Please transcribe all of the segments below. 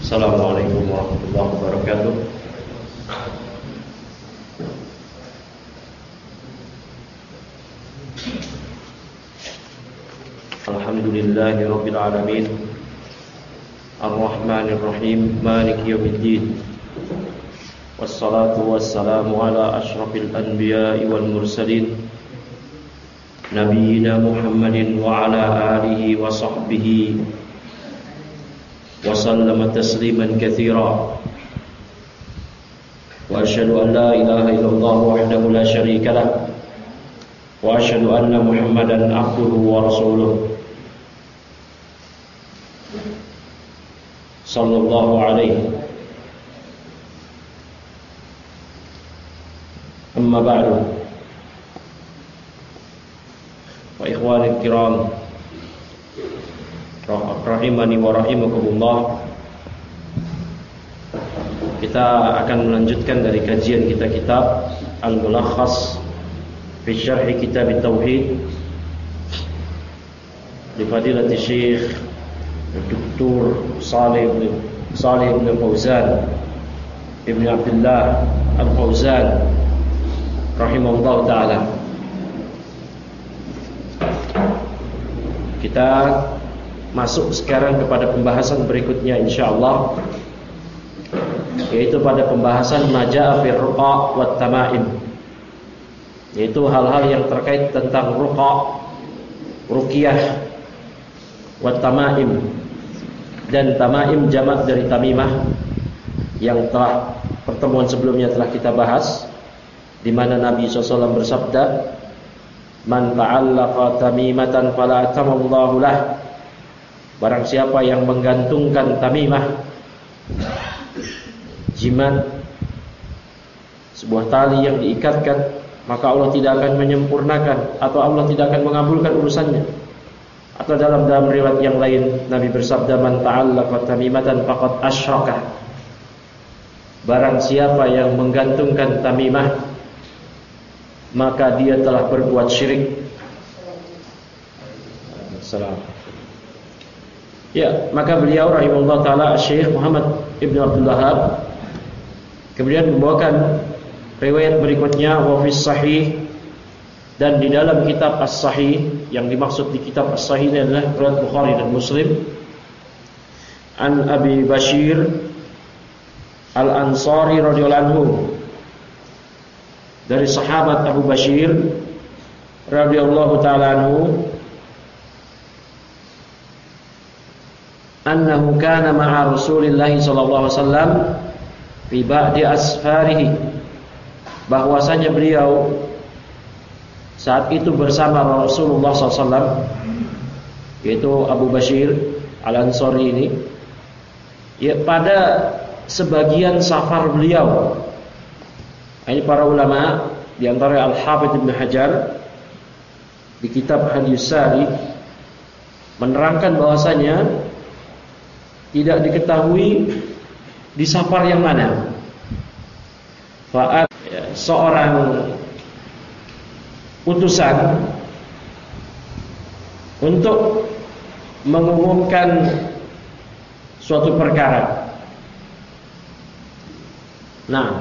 Assalamualaikum warahmatullahi wabarakatuh. Alhamdulillahi rabbil alamin, Ar-Rahmanir Rahim, Maliki yaumiddin. Wassalatu wassalamu ala asyrafil anbiya'i wal mursalin, Nabiyyina Muhammadin wa ala alihi wa sahbihi wa sallama tasliman katsira. Wa asyhadu an la ilaha illallah wahdahu la syarika lah, wa asyhadu anna Muhammadan abduhu wa rasuluh sallallahu alaihi. Amma ba'du. Wa ikhwanil kiram, rahimani wa rahimakumullah. Kita akan melanjutkan dari kajian kita kitab Al-Mulakhas fi Syarh Kitab At-Tauhid li Fadilati Syekh Dr. Salih bin Fauzan Ibn Abdullah Al-Fauzan rahimahullah ta'ala. Kita masuk sekarang kepada pembahasan berikutnya insyaallah, yaitu pada pembahasan maja'a fir ruqa' wat tama'im, yaitu hal-hal yang terkait tentang ruqa', ruqyah, wat tama'im, dan tama'im jamak dari tamimah, yang telah pertemuan sebelumnya telah kita bahas, di mana Nabi SAW bersabda, "Man ta'allaqa tamimatan fala atamallahu lah." Barang siapa yang menggantungkan tamimah, jimat, sebuah tali yang diikatkan, maka Allah tidak akan menyempurnakan atau Allah tidak akan mengabulkan urusannya. Atau dalam riwayat yang lain Nabi bersabda, "Man ta'allaqa tamimatan faqad asyraka." Barang siapa yang menggantungkan tamimah, maka dia telah berbuat syirik. Assalamualaikum. Ya, maka beliau rahimahullah ta'ala Syekh Muhammad Ibn Abdul Wahhab kemudian membawakan riwayat berikutnya, wa fis sahih, dan di dalam kitab As-Sahih, yang dimaksud di kitab As-Sahih ini adalah riwayat Bukhari dan Muslim, an Abi Bashir Al-Ansari radhiyallahu anhu, dari sahabat Abu Bashir radhiyallahu ta'ala anhu, annahu kana ma'a Rasulillah sallallahu alaihi wasallam fi ba'di asfarihi, bahwasanya beliau saat itu bersama Rasulullah SAW, yaitu Abu Bashir Al-Ansari ini, ya, pada sebagian safar beliau. Ini para ulama, di antara Al-Hafidz Ibn Hajar di kitab Hadis Sari menerangkan bahwasanya tidak diketahui di safar yang mana. Seorang utusan untuk mengumumkan suatu perkara. Nah,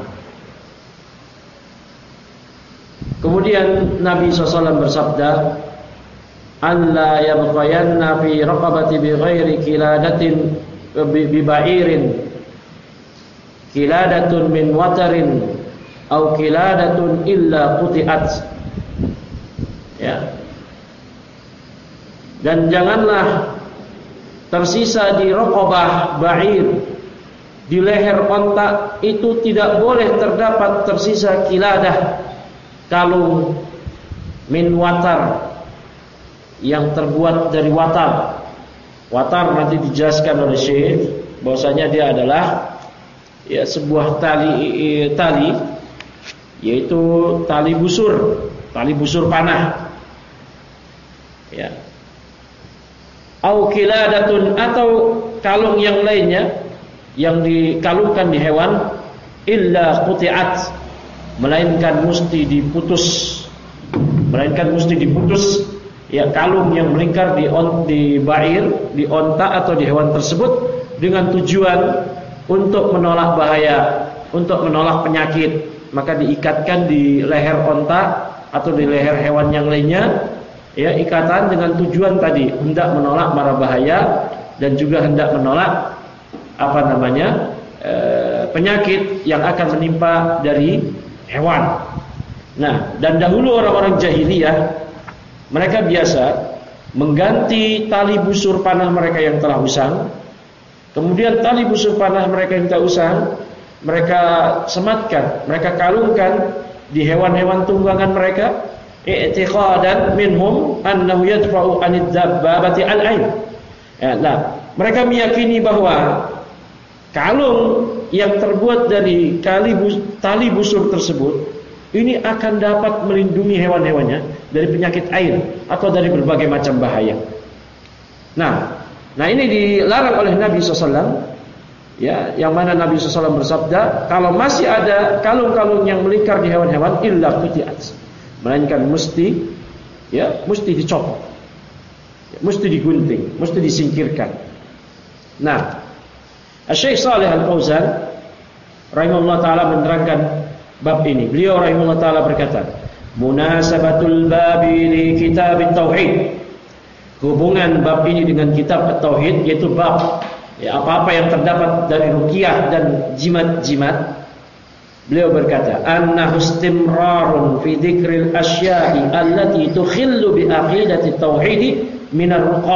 kemudian Nabi SAW bersabda, "An la yabqayanna fi raqabati bighairi kiladatin biba'irin kiladatun min watarin au kiladatun illa quti'at." Ya. Dan janganlah tersisa di raqabah ba'ir, di leher onta itu tidak boleh terdapat tersisa kiladah, kalung min watar, yang terbuat dari watar. Watar nanti dijelaskan oleh Syekh bahwasanya dia adalah, ya, sebuah tali, yaitu tali busur panah, ya. Au kiladatun, atau kalung yang lainnya yang dikalungkan di hewan, illa quti'at, melainkan mesti diputus, ya, kalung yang melingkar di ba'ir, di onta atau di hewan tersebut, dengan tujuan untuk menolak bahaya, untuk menolak penyakit, maka diikatkan di leher onta atau di leher hewan yang lainnya, ya, ikatan dengan tujuan tadi hendak menolak mara bahaya dan juga hendak menolak penyakit yang akan menimpa dari hewan. Nah, dan dahulu orang-orang jahiliyah mereka biasa mengganti tali busur panah mereka yang telah usang. Kemudian tali busur panah mereka yang telah usang mereka sematkan, mereka kalungkan di hewan-hewan tunggangan mereka, i'tiqadan minhum annahu yadfa'u 'anid dabbabati al-'ain. Nah, mereka meyakini bahwa kalung yang terbuat dari tali busur tersebut ini akan dapat melindungi hewan-hewannya dari penyakit ain atau dari berbagai macam bahaya. Nah ini dilarang oleh Nabi SAW, ya, yang mana Nabi SAW bersabda, kalau masih ada kalung-kalung yang melingkar di hewan-hewan, illa quti'at, melainkan mesti dicopot, mesti digunting, mesti disingkirkan. Nah, Syekh Shalih Al-Fauzan rahimahullah taala menerangkan bab ini. Beliau rahimahullah taala berkata, munasabatul babi li kitab at-tauhid. Hubungan bab ini dengan kitab at-tauhid, yaitu bab apa-apa yang terdapat dari ruqyah dan jimat-jimat. Beliau berkata, annahu istimrarun fi dzikril asya'i allati tukhillu bi aqidati at-tauhid min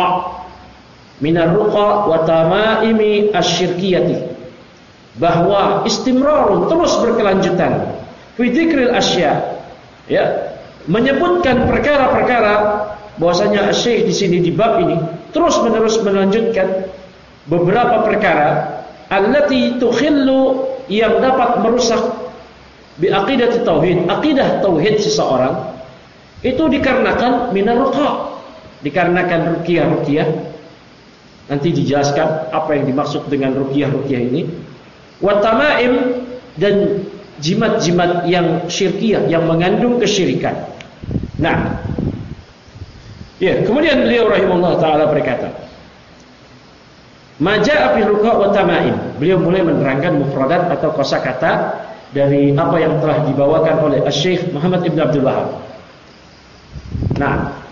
ar-ruqa wa tamaimi asy-syirkiyati. Bahwa istimrarun, terus berkelanjutan, fi dzikril asya', ya, menyebutkan perkara-perkara, bahwasanya Syekh di sini di bab ini terus-menerus melanjutkan beberapa perkara allati tukhillu, yang dapat merusak bi aqidati tauhid, akidah tauhid seseorang, itu dikarenakan minar ruqa, dikarenakan ruqyah. Nanti dijelaskan apa yang dimaksud dengan ruqyah ini. Wa tamaim, dan jimat-jimat yang syirkiyah, yang mengandung kesyirikan. Nah, ya, kemudian beliau rahimahullah taala berkata, maja'a fi ruqa wa tamaim. Beliau mulai menerangkan mufradat atau kosakata dari apa yang telah dibawakan oleh Syekh Muhammad Ibn Abdul Wahab. Nah,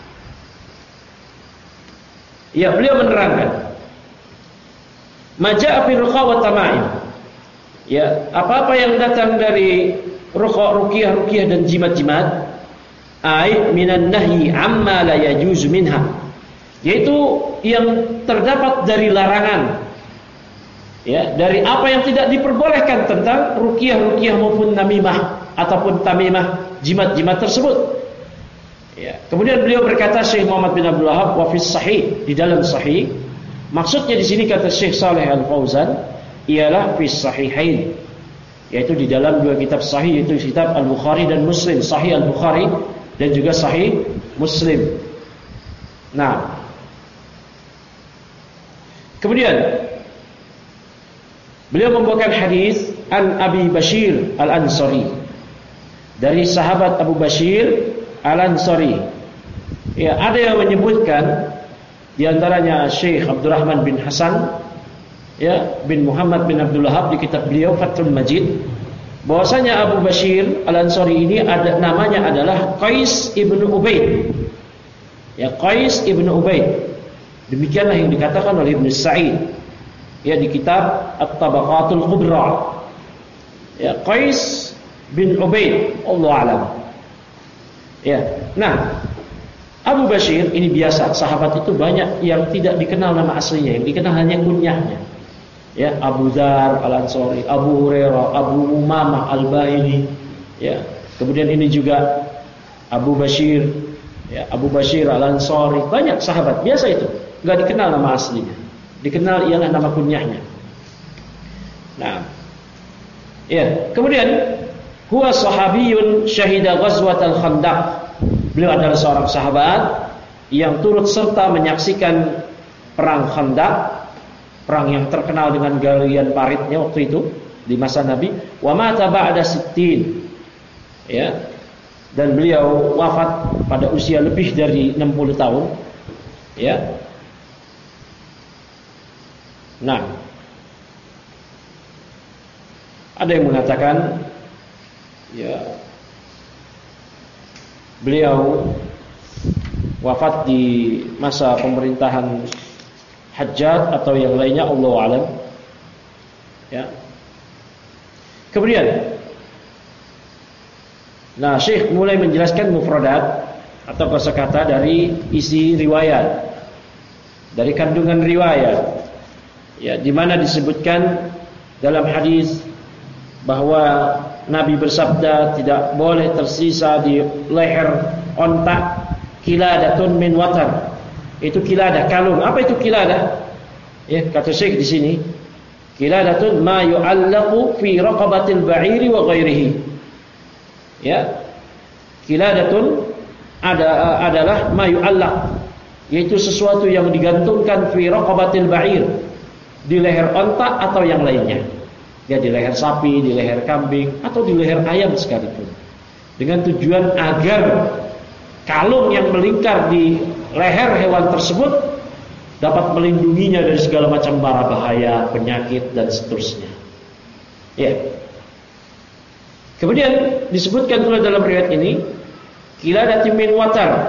ya, beliau menerangkan maja'a fi ruqa wa tamaim. Ya, apa-apa yang datang dari ruqyah dan jimat-jimat, ai minan nahyi amma la yajuzu minha, yaitu yang terdapat dari larangan, ya, dari apa yang tidak diperbolehkan tentang ruqyah maupun namimah ataupun tamimah, jimat-jimat tersebut. Ya, kemudian beliau berkata, Syekh Muhammad bin Abdul Wahab, wa fis sahih, di dalam sahih, maksudnya di sini kata Syekh Shalih Al-Fauzan ialah fis sahihain, yaitu di dalam dua kitab sahih, yaitu kitab Al-Bukhari dan Muslim, Sahih Al-Bukhari dan juga Sahih Muslim. Nah, kemudian beliau membawakan hadis an Abi Bashir Al-Ansari, dari sahabat Abu Bashir Al-Ansari. Ya, ada yang menyebutkan di antaranya Syekh Abdurrahman bin Hasan, ya, bin Muhammad bin Abdul Wahab di kitab beliau Fathul Majid, bahwasanya Abu Bashir Al-Ansari ini namanya adalah Qais ibnu Ubaid. Ya, Qais ibnu Ubaid. Demikianlah yang dikatakan oleh Ibnu Sa'id, ya, di kitab At-Tabaqatul Kubra. Ya, Qais bin Ubaid, Allah alam. Ya, nah, Abu Bashir ini biasa, sahabat itu banyak yang tidak dikenal nama aslinya, yang dikenal hanya kunyahnya. Ya, Abu Dzar Al-Ansari, Abu Hurairah, Abu Umamah Al-Bahili, ya. Kemudian ini juga Abu Bashir, ya, Abu Bashir Al-Ansari, banyak sahabat biasa itu, enggak dikenal nama aslinya. Dikenal ialah nama kunyahnya. Nah, ya, kemudian huwa sahabiyun syahida ghazwatal Khandaq. Beliau adalah seorang sahabat yang turut serta menyaksikan perang Khandaq, perang yang terkenal dengan galian paritnya waktu itu di masa Nabi. Wa mata ba'da 60. Ya. Dan beliau wafat pada usia lebih dari 60 tahun. Ya. Nah, Ada yang mengatakan ya beliau wafat di masa pemerintahan Hajjaj atau yang lainnya, Allahu a'lam. Ya. Kemudian Syekh mulai menjelaskan mufradat atau kosakata dari isi riwayat, dari kandungan riwayat. Ya, di mana disebutkan dalam hadis bahwa Nabi bersabda tidak boleh tersisa di leher onta kiladatun min watar. Itu kiladah, kalung. Apa itu kiladah? Ya, kata Syekh di sini, kiladatun ma yu'allaqu fi raqabatil ba'iri wa ghairihi. Ya, kiladatun adalah ma yu'allaq, yaitu sesuatu yang digantungkan fi raqabatil ba'ir, di leher onta atau yang lainnya. Ya, di leher sapi, di leher kambing, atau di leher ayam sekalipun. Dengan tujuan agar kalung yang melingkar di leher hewan tersebut dapat melindunginya dari segala macam mara bahaya, penyakit dan seterusnya. Ya. Kemudian disebutkan pula dalam riwayat ini kiladatin min watar.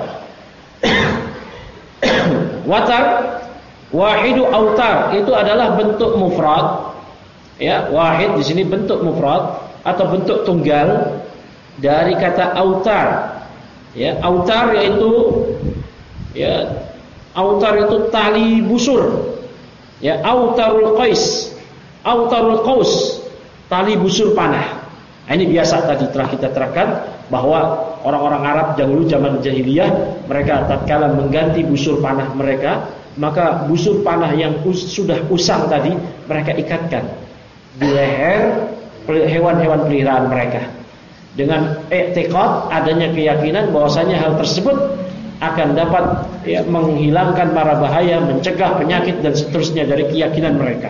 Watar wahidu autar, itu adalah bentuk mufrad. Ya, wahid di sini bentuk mufrad atau bentuk tunggal dari kata autar. Ya, autar itu tali busur. Ya, autarul qais, autarul qaus, tali busur panah. Nah, ini biasa tadi telah kita terangkan bahwa orang-orang Arab dahulu zaman jahiliyah, mereka tatkala mengganti busur panah mereka, maka busur panah yang sudah usang tadi mereka ikatkan di leher hewan-hewan peliharaan mereka dengan i'tiqad, adanya keyakinan bahwasanya hal tersebut akan dapat menghilangkan mara bahaya, mencegah penyakit dan seterusnya dari keyakinan mereka.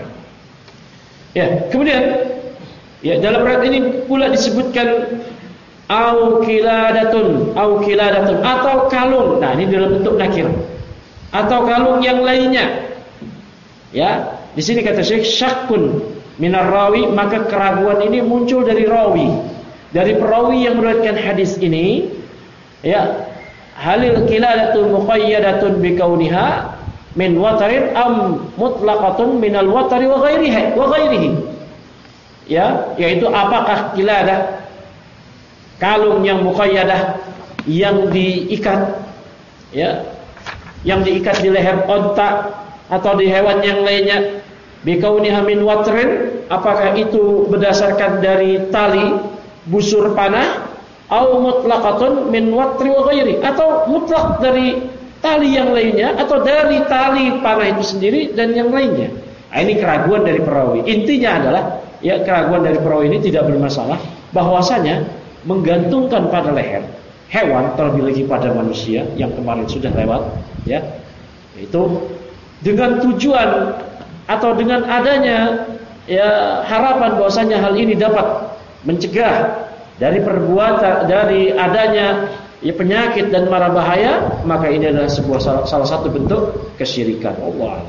Ya, kemudian dalam ayat ini pula disebutkan au kiladatun atau kalung. Nah, ini dalam bentuk nakir. Atau kalung yang lainnya. Ya, di sini kata Syekh syakkun minar rawi, maka keraguan ini muncul dari rawi. Dari perawi yang meriwayatkan hadis ini, ya, halil kiladatun muqayyadatun bikauniha min watarin am mutlaqatun minal watari wa ghairihi. Ya, yaitu apakah kiladah, kalung yang muqayyadah, yang diikat, ya, yang diikat di leher onta atau di hewan yang lainnya, bikauniha min watrin, apakah itu berdasarkan dari tali busur panah, au mutlaqatun min watri wa ghairi, atau mutlak dari tali yang lainnya, atau dari tali panah itu sendiri dan yang lainnya. Nah, ini keraguan dari perawi. Intinya adalah, ya, keraguan dari perawi ini tidak bermasalah, bahwasanya menggantungkan pada leher hewan, terlebih lagi pada manusia yang kemarin sudah lewat, ya, itu dengan tujuan atau dengan adanya harapan bahwasanya hal ini dapat mencegah dari perbuatan, dari adanya penyakit dan mara bahaya, maka ini adalah salah satu bentuk kesyirikan. Allah.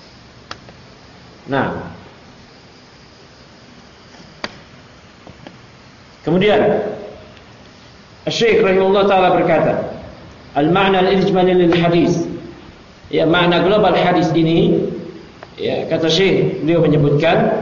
Nah, kemudian Syekh rahimahullah taala berkata, al-ma'na al-ijmali lil hadis. Ya, makna global hadis ini, ya, kata Syekh, beliau menyebutkan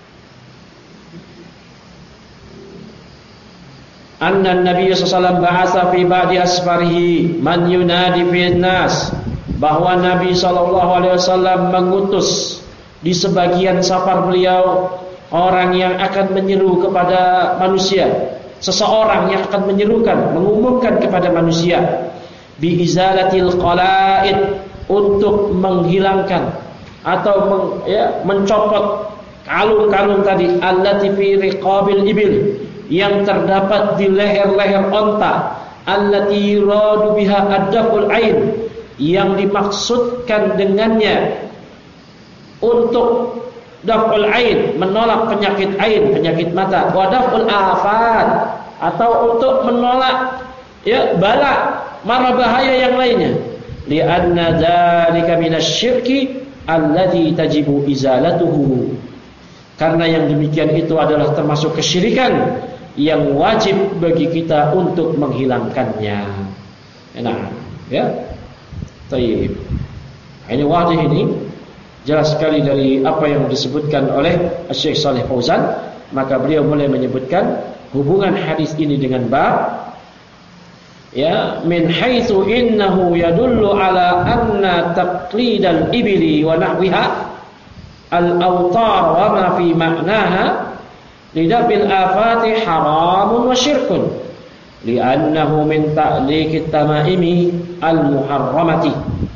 anna Nabi sallallahu alaihi wasallam ba'atsa fi ba'di asfarihi man yunadi fil nas, bahwa Nabi sallallahu alaihi wasallam mengutus di sebagian safar beliau orang yang akan menyeru kepada manusia, seseorang yang akan menyerukan, mengumumkan kepada manusia bi izalatil qala'id, untuk menghilangkan atau mencopot kalung-kalung tadi, allati fi riqabil ibil, yang terdapat di leher-leher onta, allati yuradu biha ad-daf'ul ain, yang dimaksudkan dengannya untuk daf'ul ain, menolak penyakit ain, penyakit mata, wa daf'ul afat, atau untuk menolak bala, mara bahaya yang lainnya. Li'anna dzalika minasyirki alladzi tajibu izalatuhu, Karena yang demikian itu adalah termasuk kesyirikan yang wajib bagi kita untuk menghilangkannya. Nah, ya. Baik. Ini wadih ini jelas sekali dari apa yang disebutkan oleh Syekh Shalih Fauzan. Maka beliau mulai menyebutkan hubungan hadis ini dengan bab, ya, min haitsu innahu yadullu ala anna taqlidal ibli wa nahwiha al-awtar wa ma fi ma'naha lidafil afati haramun wa syirkun li'annahu min ta'liqit tamaimi al-muharramati.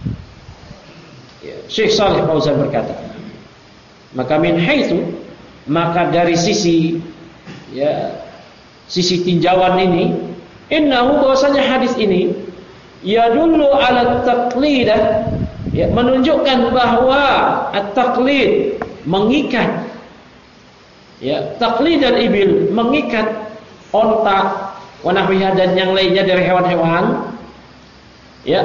Syekh Shalih Fauzan berkata, maka min haitsu, maka dari sisi, ya, sisi tinjauan ini, innahu, bahwasanya hadis ini yadullu ala taqlidah, ya, menunjukkan bahwa at-taqlid mengikat, ya, taqlid dan ibil mengikat onta, wanahwiha dan yang lainnya dari hewan-hewan, ya,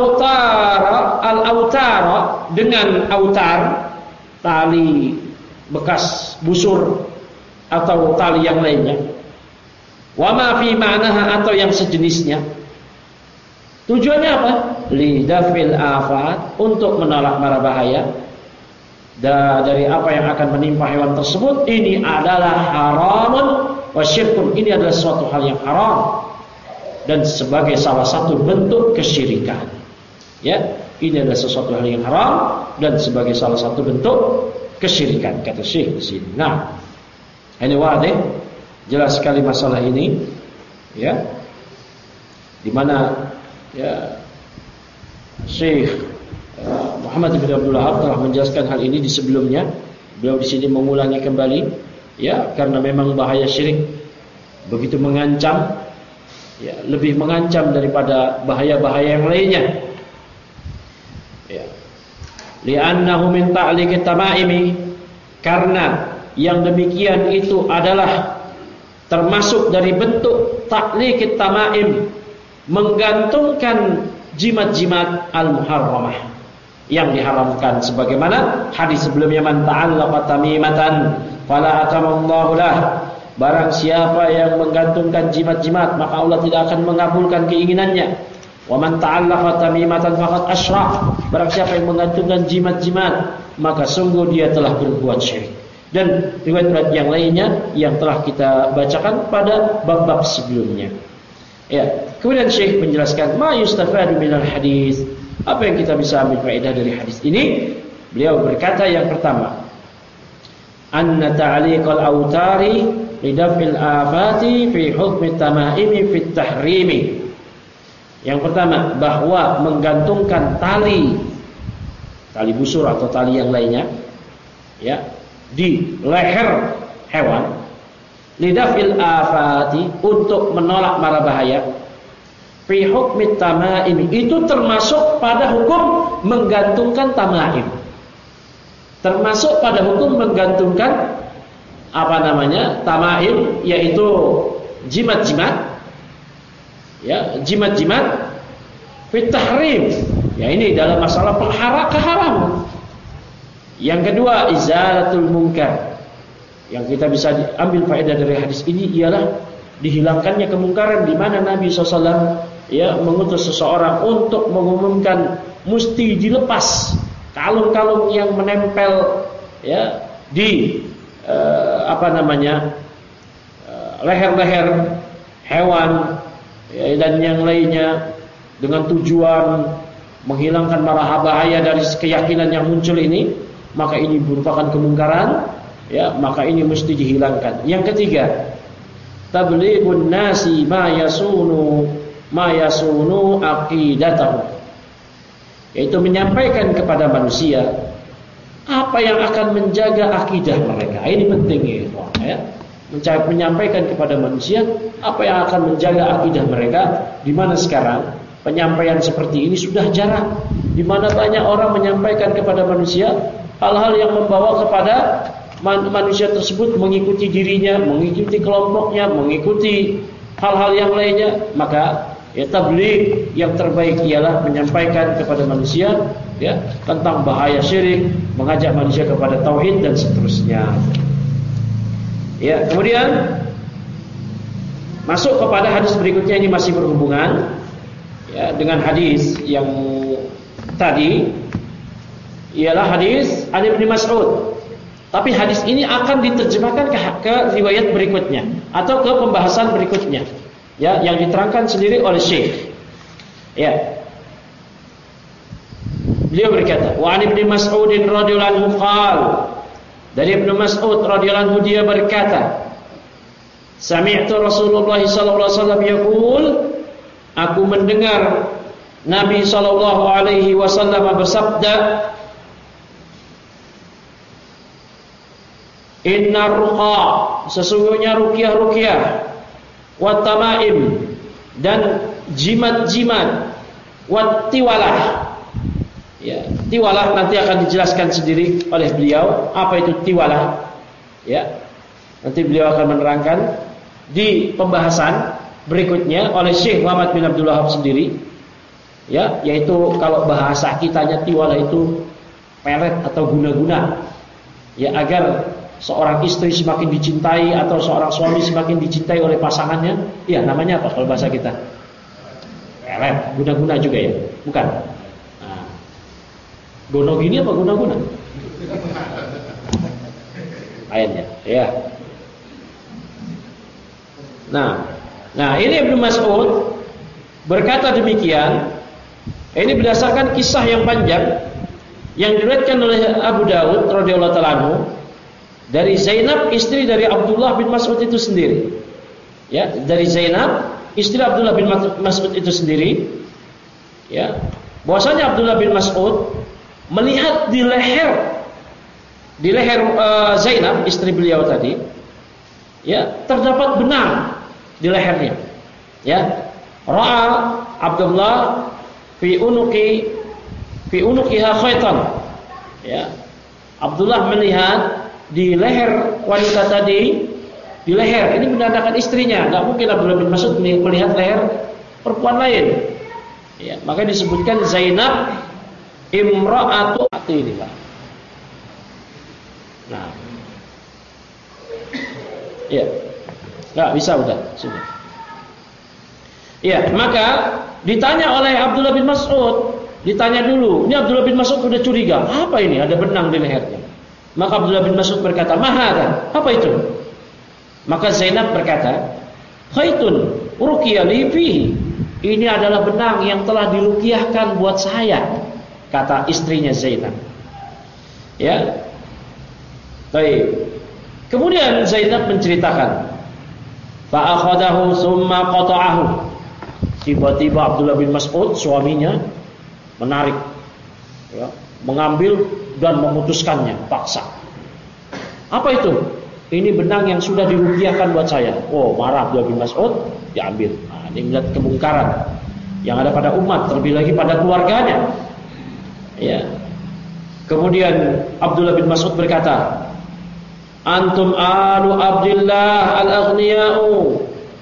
al-autara dengan autar, tali bekas busur atau tali yang lainnya, wa ma fi ma'naha atau yang sejenisnya. Tujuannya apa? Lidafil afat, untuk menolak mara bahaya dari apa yang akan menimpa hewan tersebut. Ini adalah haramun wa syirkun, ini adalah suatu hal yang haram dan sebagai salah satu bentuk kesyirikan. Ya, ini adalah sesuatu hal yang haram dan sebagai salah satu bentuk kesyirikan, kata Syekh di sini. Nah, ini wadih, jelas sekali masalah ini, ya, di mana, ya, Syekh Muhammad bin Abdul Wahhab telah menjelaskan hal ini di sebelumnya. Beliau di sini mengulangi kembali, ya, karena memang bahaya syirik begitu mengancam, ya, lebih mengancam daripada bahaya-bahaya yang lainnya. Ya. Li'annahu min ta'liqit tamaimi, karena yang demikian itu adalah termasuk dari bentuk ta'liqit tamaim, menggantungkan jimat-jimat al-muharramah yang diharamkan, sebagaimana hadis sebelumnya, man ta'allaqa tamimatan fala atamallahu lah, barang siapa yang menggantungkan jimat-jimat maka Allah tidak akan mengabulkan keinginannya. Wa man ta'allaqa tamimatan faqad asyrak, barang siapa yang menggantungkan jimat-jimat maka sungguh dia telah berbuat syirik. Dan riwayat-riwayat yang lainnya yang telah kita bacakan pada bab-bab sebelumnya. Ya, kemudian Syekh menjelaskan ma yustafadu minal hadis, apa yang kita bisa ambil faedah dari hadis ini. Beliau berkata, yang pertama, anna ta'liqal autari lidafil afati fi hukmi tamaimi fit tahrimi. Yang pertama, bahwa menggantungkan tali busur atau tali yang lainnya, ya, di leher hewan, lidafil afati, untuk menolak mara bahaya, fi hukmi tamaim, itu termasuk pada hukum menggantungkan tamaim, termasuk pada hukum menggantungkan tamaim, yaitu jimat-jimat, ya, jimat-jimat fit tahrim, ya, ini dalam masalah keharaman. Yang kedua, izalatul munkar. Yang kita bisa ambil faedah dari hadis ini ialah dihilangkannya kemungkaran, di mana Nabi SAW, ya, mengutus seseorang untuk mengumumkan mesti dilepas kalung-kalung yang menempel, ya, di leher-leher hewan, ya, dan yang lainnya, dengan tujuan menghilangkan mara bahaya dari keyakinan yang muncul ini. Maka ini merupakan kemungkaran, ya, maka ini mesti dihilangkan. Yang ketiga, tablighun nasi ma yasunu aqidatahu, yaitu menyampaikan kepada manusia apa yang akan menjaga akidah mereka. Ini penting, ya, menyampaikan kepada manusia apa yang akan menjaga akidah mereka, di mana sekarang penyampaian seperti ini sudah jarang, di mana banyak orang menyampaikan kepada manusia hal-hal yang membawa kepada manusia tersebut mengikuti dirinya, mengikuti kelompoknya, mengikuti hal-hal yang lainnya. Maka, ya, tabligh yang terbaik ialah menyampaikan kepada manusia, ya, tentang bahaya syirik, mengajak manusia kepada tauhid dan seterusnya. Ya, kemudian masuk kepada hadis berikutnya, ini masih berhubungan ya dengan hadis yang tadi, ialah hadis Ali bin Mas'ud. Tapi hadis ini akan diterjemahkan ke riwayat berikutnya atau ke pembahasan berikutnya, ya, yang diterangkan sendiri oleh Syekh. Ya. Beliau berkata, "Wa 'an Ibnu Mas'ud radhiyallahu anhu qala." Dari Ibnu Mas'ud radhiyallahu anhu dia berkata, "Sami'tu Rasulullah sallallahu alaihi wasallam yaqul." Aku mendengar Nabi sallallahu alaihi wasallam bersabda, "Inna ruqa," sesungguhnya ruqyah-ruqyah, wa tamaim, dan jimat-jimat, wa tiwalah. Ya, tiwalah nanti akan dijelaskan sendiri oleh beliau apa itu tiwalah. Ya. Nanti beliau akan menerangkan di pembahasan berikutnya oleh Syekh Muhammad bin Abdul Wahab sendiri. Ya, yaitu kalau bahasa kitanya tiwalah itu pelet atau guna-guna. Ya, agar seorang istri semakin dicintai atau seorang suami semakin dicintai oleh pasangannya. Ya, namanya apa kalau bahasa kita? Pelet, guna-guna juga ya? Bukan. Gono gini apa guna-guna? Ayatnya, ya. Nah, ini Ibnu Mas'ud berkata demikian. Ini berdasarkan kisah yang panjang yang diriwayatkan oleh Abu Dawud radhiyallahu ta'ala anhu dari Zainab, istri dari Abdullah bin Mas'ud itu sendiri. Ya, dari Zainab, istri Abdullah bin Mas'ud itu sendiri. Ya, bahwasanya Abdullah bin Mas'ud melihat di leher Zainab, istri beliau tadi, ya, terdapat benang di lehernya. Ya, ra'a Abdullah fi unuqiha khaitan. Ya, Abdullah melihat di leher wanita tadi, di leher ini menandakan istrinya. Enggak mungkin Abdullah bin Mas'ud melihat leher perempuan lain. Ya, maka disebutkan Zainab imra'atu atilah. Nah. Ya. Enggak bisa udah, sudah. Ya, maka ditanya oleh Abdullah bin Mas'ud, ditanya dulu. Ini Abdullah bin Mas'ud sudah curiga, apa ini ada benang di lehernya? Maka Abdullah bin Mas'ud berkata, "Mahada?" Apa itu? Maka Zainab berkata, "Khaitun ruqya li fihi." Ini adalah benang yang telah diruqyahkan buat saya, kata istrinya Zainab. Ya. Baik. Kemudian Zainab menceritakan, fa akhadahu summa qata'ahu. Tiba-tiba Abdullah bin Mas'ud, suaminya, menarik, ya, mengambil dan memutuskannya paksa. Apa itu? Ini benang yang sudah diruqyahkan buat saya. Oh, marah Abdullah bin Mas'ud, diambil. Nah, ini melihat kemungkaran yang ada pada umat, terlebih lagi pada keluarganya. Ya. Kemudian Abdullah bin Mas'ud berkata, "Antum alu Abdillah al-aghniya'u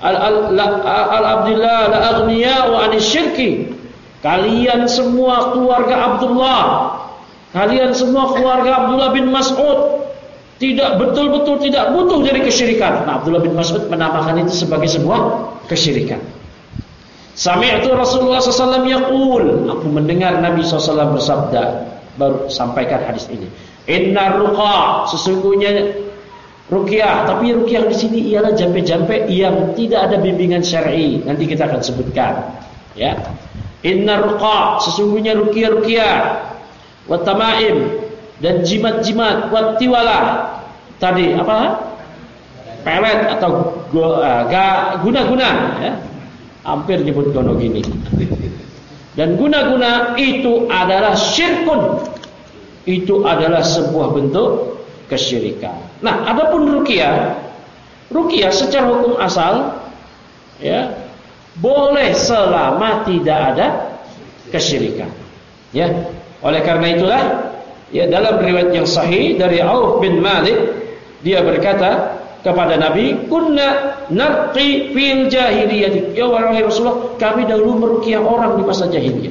al-Abdillah al-aghniya'u anisyirki." Kalian semua keluarga Abdullah, kalian semua keluarga Abdullah bin Mas'ud tidak betul-betul tidak butuh dari kesyirikan. Nah, Abdullah bin Mas'ud menamakan itu sebagai sebuah kesyirikan. Sami'tu Rasulullah SAW yaqul, aku mendengar Nabi SAW bersabda, baru sampaikan hadis ini. Inna ruqa, sesungguhnya ruqyah, tapi ruqyah di sini ialah jampe-jampe yang tidak ada bimbingan syar'i. Nanti kita akan sebutkan. Ya. Inna ruqa, sesungguhnya ruqyah, wa tamaim, dan jimat-jimat, wa tiwalah. Tadi apa? Pelet atau guna-guna, ya. Hampir nyebut gono gini. Dan guna-guna itu adalah syirkun. Itu adalah sebuah bentuk kesyirikan. Nah, adapun ruqyah secara hukum asal, ya, boleh selama tidak ada kesyirikan. Ya. Oleh karena itulah, ya, dalam riwayat yang sahih dari Auf bin Malik, dia berkata kepada Nabi, "Kunna narqi fil jahiliyah." Ya wahai Rasulullah, kami dahulu meruqyah orang di masa jahiliyah.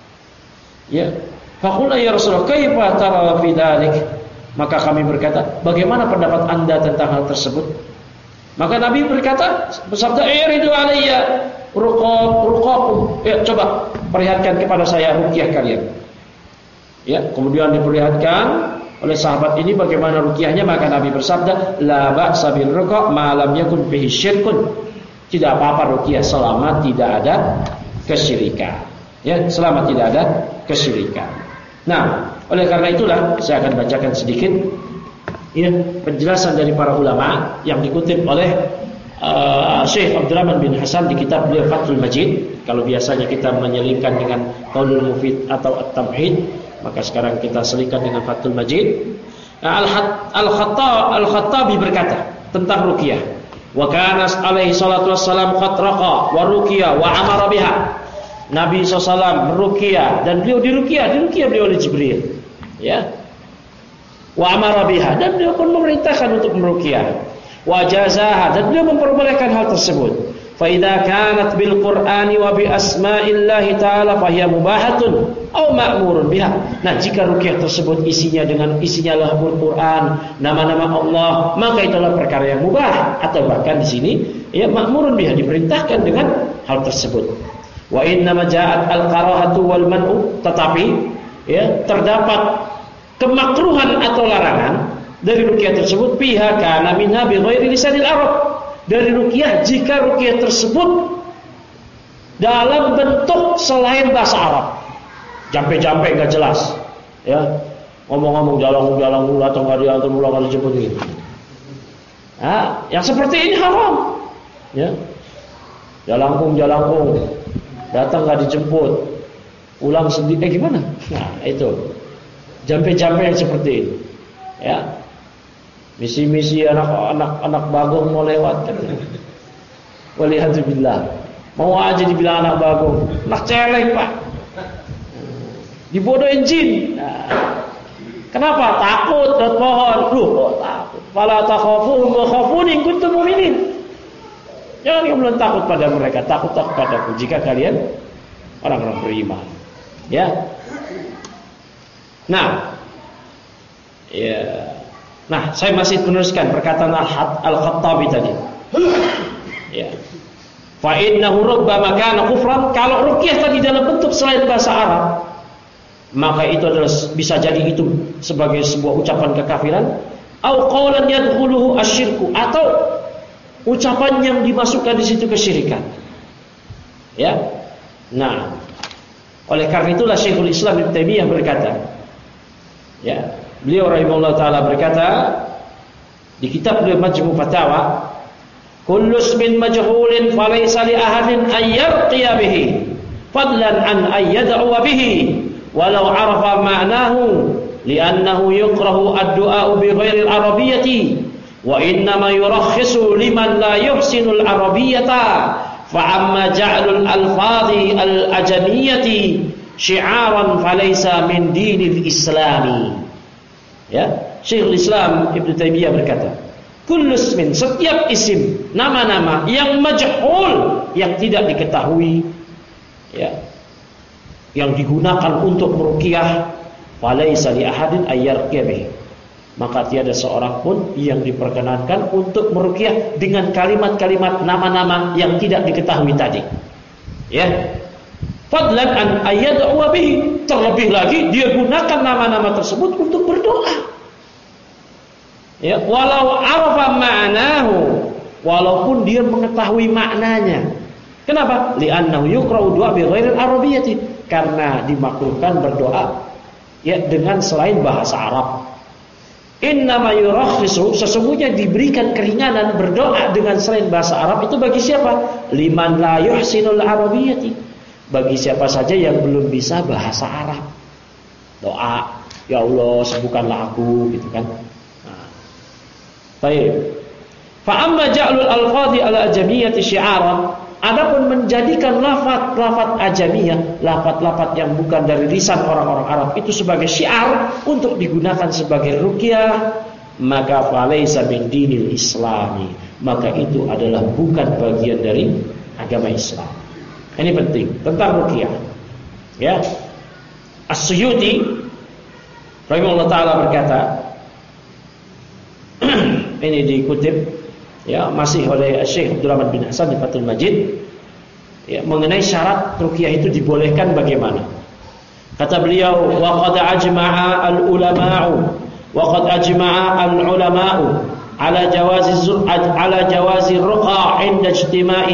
Ya. Faqulna ya Rasulullah, kaifa tara fi dzalik? Maka kami berkata, bagaimana pendapat Anda tentang hal tersebut? Maka Nabi bersabda, "Iridu alayya ruqakum." Ya, coba perlihatkan kepada saya ruqyah kalian. Ya, kemudian diperlihatkan oleh sahabat ini bagaimana ruqyahnya, maka Nabi bersabda, "La ba'sa bil ruqa' ma lam yakun fihi syirkun." Tidak apa-apa ruqyah selama tidak ada kesyirikan. Ya, selama tidak ada kesyirikan. Nah, oleh karena itulah saya akan bacakan sedikit ya, penjelasan dari para ulama yang dikutip oleh Syekh Abdurrahman bin Hasan di kitab beliau Fathul Majid. Kalau biasanya kita menyelipkan dengan Qaulul Mufid atau At-Tamhid, maka sekarang kita selipkan dengan Fathul Majid. Al-Khattabi berkata tentang ruqyah, wa kana alaihi salatu wassalam khatraqa wa ruqya wa amara biha. Nabi SAW meruqyah dan beliau diruqyah beliau oleh Jibril. Ya. Wa amara biha, dan beliau pun memerintahkan untuk meruqyah. Wa jazaha, dan beliau memperbolehkan hal tersebut. Fa idza kanat bil Qur'ani wa bi asma'illahi ta'ala fa hiya mubahatun aw ma'murun biha. Nah, jika ruqyah tersebut isinya adalah Al-Qur'an, nama-nama Allah, maka itulah perkara yang mubah, atau bahkan di sini ya ma'murun biha, diperintahkan dengan hal tersebut. Wa inna ma ja'at al-karahatu wal man'u, tetapi ya terdapat kemakruhan atau larangan dari ruqyah tersebut fiha kana minha bi ghairi lisanil Arab. Dari ruqyah jika ruqyah tersebut dalam bentuk selain bahasa Arab. Jampe-jampe enggak jelas. Ya. Ngomong-ngomong jalang-jalang atau enggak diantar ulang kali jemput gitu. Ah, yang seperti ini haram. Ya. Jalangkung datang enggak dijemput. Ulang sendiri gimana? Nah, itu. Jampe-jampe yang seperti ini. Ya. Misi-misi anak bagong mau lewat kan. Waliyadzubillah. Mau aja dibilang anak bagong. Anak celeng, Pak. Dibodohin jin. Nah. Kenapa? Takut lihat pohon. Takut. Fala takhafuhum wa khafuni in kuntum mu'minin. Jangan kamu takut pada mereka, takut padaku jika kalian orang-orang beriman. Ya. Nah, saya masih meneruskan perkataan Al-Khattabi tadi. Ya. Fa innahu rubbama kana kufran, kalau ruqyah tadi dalam bentuk selain bahasa Arab, maka itu adalah bisa jadi itu sebagai sebuah ucapan kekafiran, au qawlan yadkhuluhu asyirku, atau ucapan yang dimasukkan di situ kesyirikan. Ya. Nah, oleh karena itulah Syekhul Islam Ibnu Taimiyah berkata, ya, beliau rahimahullah taala berkata di kitab beliau Majmu' Fatawa, kullu ismin majhulin falaysa li ahadin an yarqiya bihi fadlan an yad'u bihi walau arafa ma'nahu li'annahu yukrahu ad-du'a bi ghairi al-arabiyyati wa innama yurakhisu liman la yuhsinu al-arabiyyata fa amma ja'lul alfadhi al-ajamiyyati syi'aran falaysa min dinil islami. Ya, Syekhul Islam Ibnu Taimiyah berkata, kullu ismin, setiap isim, nama-nama yang majhul, yang tidak diketahui, ya, yang digunakan untuk meruqyah, falaysa li ahadin ayyarqiya bih, maka tiada seorang pun yang diperkenankan untuk meruqyah dengan kalimat-kalimat nama-nama yang tidak diketahui tadi. Ya. Fadlan an ayyad'u bihi, terlebih lagi dia gunakan nama-nama tersebut untuk berdoa. Ya, walau arafa ma'nahu, walaupun dia mengetahui maknanya. Kenapa? Li'annahu yuqra'u du'a bi ghairil arabiyyati, karena dimakruhkan berdoa ya dengan selain bahasa Arab. Innama yurakhisu, sesungguhnya diberikan keringanan berdoa dengan selain bahasa Arab itu bagi siapa? Liman la yuhsinul arabiyyati, bagi siapa saja yang belum bisa bahasa Arab. Doa, ya Allah sembuhkanlah aku, gitu kan. Nah. Baik. Fa amma ja'lul alfadhi ala ajamiyyati syi'aran, adapun menjadikan lafaz ajamiyah, lafaz yang bukan dari lisan orang-orang Arab itu sebagai syiar untuk digunakan sebagai ruqyah, maka falaysa min dinil islami, maka itu adalah bukan bagian dari agama Islam. Ini penting tentang ruqyah. Ya. As-Suyuti rahimahullah taala berkata, ini dikutip ya, masih oleh Syekh Abdul Rahman bin Hasan di Fathul Majid, ya, mengenai syarat ruqyah itu dibolehkan bagaimana. Kata beliau, wa qad ajma'a al-ulama'u ala jawazi ruqa inda ijtima'i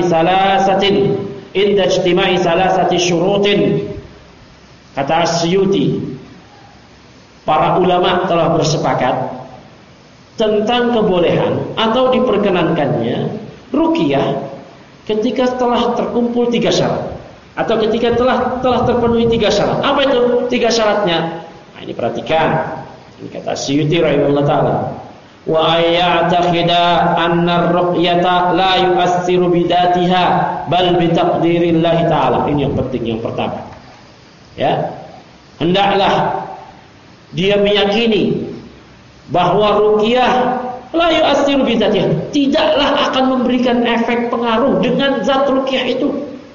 salasati syurutin. Kata As-Suyuti, para ulama telah bersepakat tentang kebolehan atau diperkenankannya ruqyah ketika telah terkumpul 3 syarat, atau ketika telah terpenuhi 3 syarat. Apa itu 3 syaratnya? Nah, ini perhatikan. Ini kata Suyuti rahimahullah taala, wa ayya'taqida anna ar-ruqyata la yu'assiru bidatiha bal bi taqdirillah taala. Ini yang penting, yang pertama. Ya. Hendaklah dia meyakini bahwa ruqyah la yu'assiru bidatiha, tidaklah akan memberikan efek pengaruh dengan zat ruqyah itu.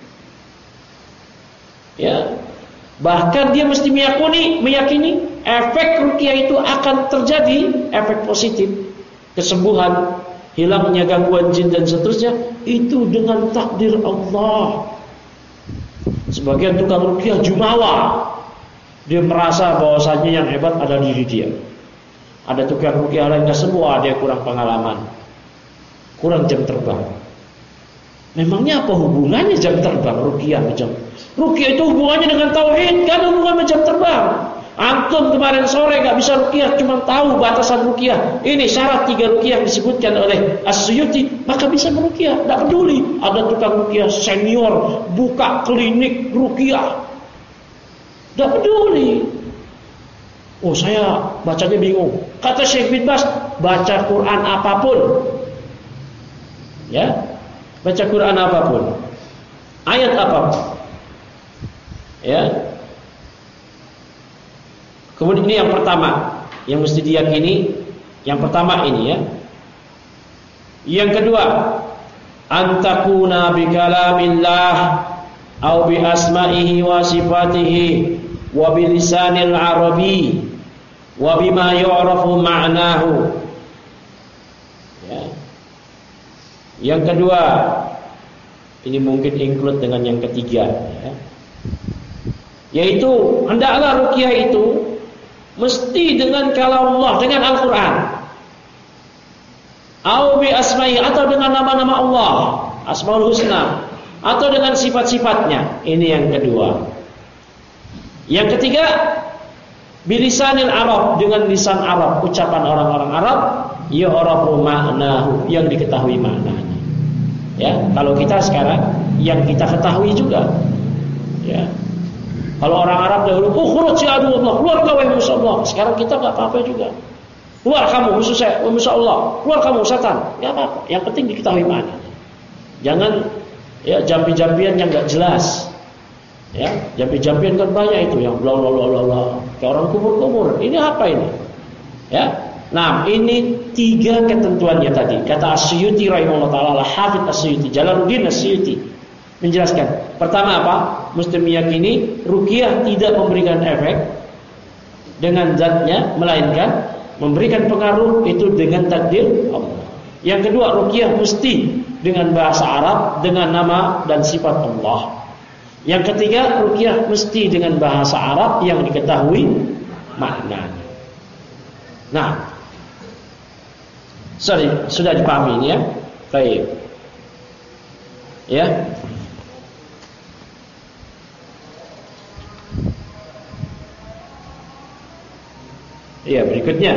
Ya. Bahkan dia mesti meyakini efek ruqyah itu akan terjadi, efek positif, kesembuhan, hilangnya gangguan jin dan seterusnya, itu dengan takdir Allah. Sebagian tukang ruqyah jumawa, dia merasa bahwasanya yang hebat ada diri dia. Ada tukang ruqyah lain enggak semua, dia kurang pengalaman, kurang jam terbang. Memangnya apa hubungannya jam terbang ruqyah macam? Ruqyah itu hubungannya dengan tauhid, kan hubungan jam terbang. Antum kemarin sore enggak bisa ruqyah, cuma tahu batasan ruqyah. Ini syarat 3 ruqyah disebutkan oleh As-Suyuti, maka bisa meruqyah, enggak peduli. Ada tukang ruqyah senior buka klinik ruqyah, enggak peduli. Oh, saya bacanya bingung. Kata Syekh bin Baz, baca Quran apapun. Ya. Baca Quran apapun. Ayat apapun. Ya. Kemudian ini yang pertama yang mesti diyakini. Yang pertama ini, ya. Yang kedua, antakuna bi kalamillah au bi asma'ihi wa sifatihi wa bi lisanil arabi wa bima yu'rafu ma'nahu. Ya. Yang kedua, ini mungkin include dengan yang ketiga, ya. Yaitu hendaklah ruqyah itu mesti dengan kalamullah, dengan Al-Quran, au bi asma'i, atau dengan nama-nama Allah, Asmaul Husna, atau dengan sifat-sifatnya. Ini yang kedua. Yang ketiga, bilisanil Arab, dengan lisan Arab, ucapan orang-orang Arab, yu'rafu ma'nahu, yang diketahui maknanya. Ya, kalau kita sekarang yang kita ketahui juga. Ya. Kalau orang Arab dahulu, khuruj ya Allah, keluar kau wahai musuh Allah. Sekarang kita enggak apa-apa juga. Keluar kamu musuh saya, musuh Allah. Keluar kamu setan. Enggak apa-apa. Yang penting diketahui maknanya. Jangan ya jampi-jampian yang enggak jelas. Ya, jampi-jampian kan banyak itu yang bla bla bla bla, kayak orang kubur-kubur. Ini apa ini? Ya. Nah, ini 3 ketentuannya tadi. Kata As-Suyuti rahimahullah taala, Hafidz As-Suyuti, Jalaluddin As-Suyuti menjelaskan. Pertama apa? Mesti meyakini ruqyah tidak memberikan efek dengan zatnya, melainkan memberikan pengaruh itu dengan takdir Allah. Yang kedua, ruqyah mesti dengan bahasa Arab, dengan nama dan sifat Allah. Yang ketiga, ruqyah mesti dengan bahasa Arab yang diketahui maknanya. Nah, sudah dipahami ini, ya? Baik. Ya. Iya, berikutnya.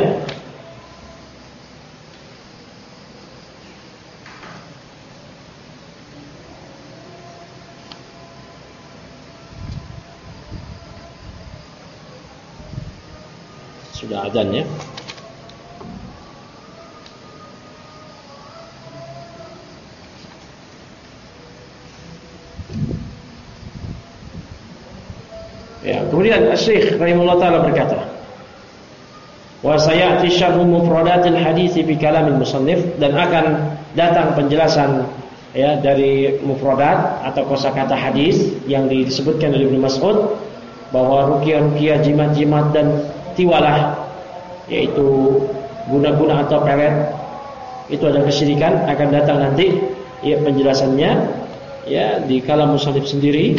Sudah adzan, ya. Ya, kemudian Syekh rahimahullah taala berkata, wa sayati syarhu mufradatil hadits bi kalamil musannif, dan akan datang penjelasan ya dari mufradat atau kosakata hadis yang disebutkan oleh Ibnu Mas'ud bahwa ruqyah-ruqyah, jimat-jimat dan tiwalah, yaitu guna-guna atau pelet, itu adalah kesyirikan. Akan datang nanti ya penjelasannya ya di kalam musannif sendiri.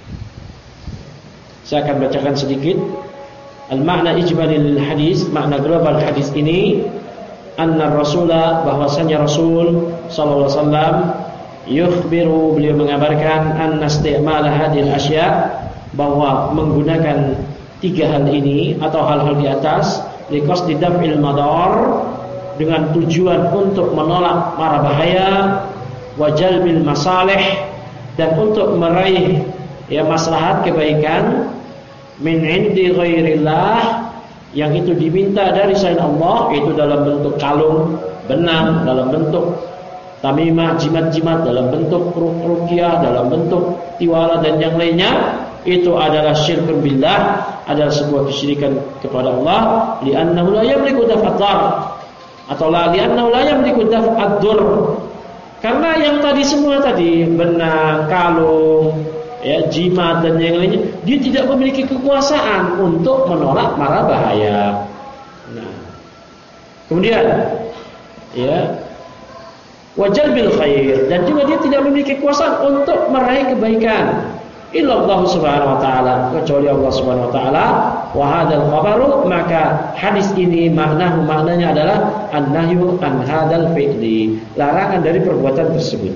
Saya akan bacakan sedikit. Al-makna ijmalil hadis, makna global hadis ini, anna Rasulah, bahwasanya Rasul sallallahu alaihi wasallam yukhbiru, beliau mengabarkan, anna isti'mal hadhil asya, bahwa menggunakan tiga hal ini atau hal-hal di atas, liqasdi daf'il madar, dengan tujuan untuk menolak mara bahaya, wa jalbil masalih, dan untuk meraih ya maslahat kebaikan, min indi ghairillah, yang itu diminta dari selain Allah, itu dalam bentuk kalung, benang, dalam bentuk tamimah, jimat-jimat, dalam bentuk ruqyah, dalam bentuk tiwala dan yang lainnya, itu adalah syirkun billah, adalah sebuah kesyirikan kepada Allah. Li'annahu la yamliku daf'ad dar, atau la li'annahu la yamliku daf'ad dur, karena yang tadi semua tadi, benang, kalung, ya, jimat dan yang lainnya, dia tidak memiliki kekuasaan untuk menolak mara bahaya. Nah, kemudian ya, wajal bil khair, dan juga dia tidak memiliki kekuasaan untuk meraih kebaikan. Illallah subhanahu wa ta'ala, kecuali Allah subhanahu wa ta'ala. Wa hadzal khabaru, maka hadis ini maknanya adalah an-nahyu an hadzal fi'li, larangan dari perbuatan tersebut.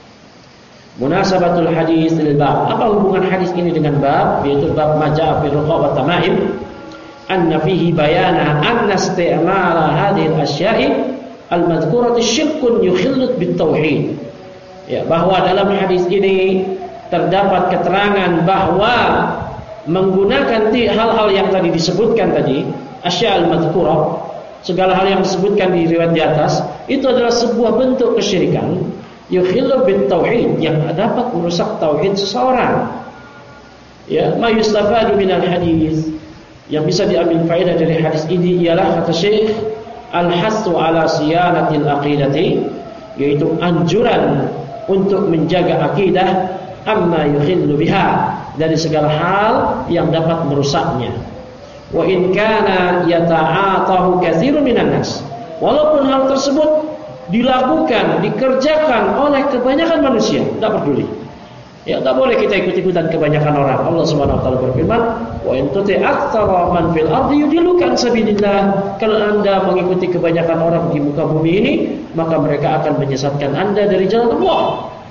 Munasabatul hadis lil bab, apa hubungan hadis ini dengan bab, yaitu bab maja'a fi ruqa wa tamaim, anna fihi bayana anna isti'mala hadhil asya'i al-madhkurati syirkun yukhillut bit tauhid. Ya, bahwa dalam hadis ini terdapat keterangan bahwa menggunakan hal-hal yang tadi disebutkan tadi, asya' al-madhkurah, segala hal yang disebutkan di riwayat di atas, itu adalah sebuah bentuk kesyirikan, yukhillu bit tauhid, yang dapat merusak tauhid seseorang. Ya, ma yustafadu minal hadis, yang bisa diambil faedah dari hadis ini ialah, kata Syekh, al-hasu ala siyanatil aqidati, yaitu anjuran untuk menjaga akidah, amma yukhillu biha, dari segala hal yang dapat merusaknya. Wa in kana yata'atahu katsirun minan nas, walaupun hal tersebut dilakukan, dikerjakan oleh kebanyakan manusia, tidak peduli. Ya, tidak boleh kita ikut-ikutan kebanyakan orang. Allah Subhanahu wa taala berfirman, "Wa in tuti aktsara man fil ardi yudilluka an sabilillah." Kalau Anda mengikuti kebanyakan orang di muka bumi ini, maka mereka akan menyesatkan Anda dari jalan Allah.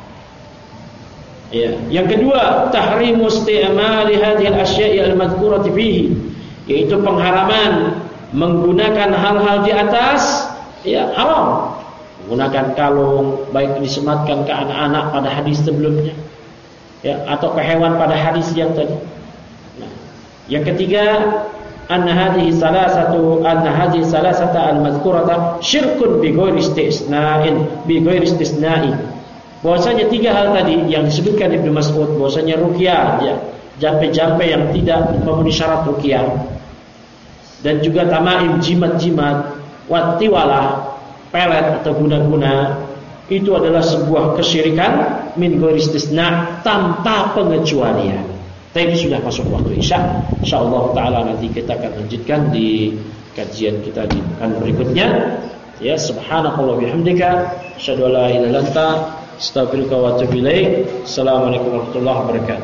Ya, yang kedua, tahrimu isti'mali hadhil asya'i al-madhkurati fihi, yaitu pengharaman menggunakan hal-hal di atas, ya, haram. Menggunakan kalung, baik disematkan ke anak-anak pada hadis sebelumnya, ya, atau ke hewan pada hadis yang tadi. Nah, yang ketiga, anna hadhihi salasata al-madhkurata syirkun bi ghairi istisna'i, bahwasanya tiga hal tadi yang disebutkan Ibnu Mas'ud, bahwasanya ruqyah, ya, jampe-jampe yang tidak memenuhi syarat ruqyah, dan juga tamaim, jimat-jimat, wattiwalah, pelet atau guna-guna, itu adalah sebuah kesyirikan min ghairi istisna, tanpa pengecualian. Tapi sudah masuk waktu Isya. Insyaallah taala nanti kita akan lanjutkan di kajian kita di pekan berikutnya. Ya, subhanallahi bihamdika, asyhadu an la ilaha illa anta, astaghfiruka wa atubu ilaik. Assalamualaikum warahmatullahi wabarakatuh.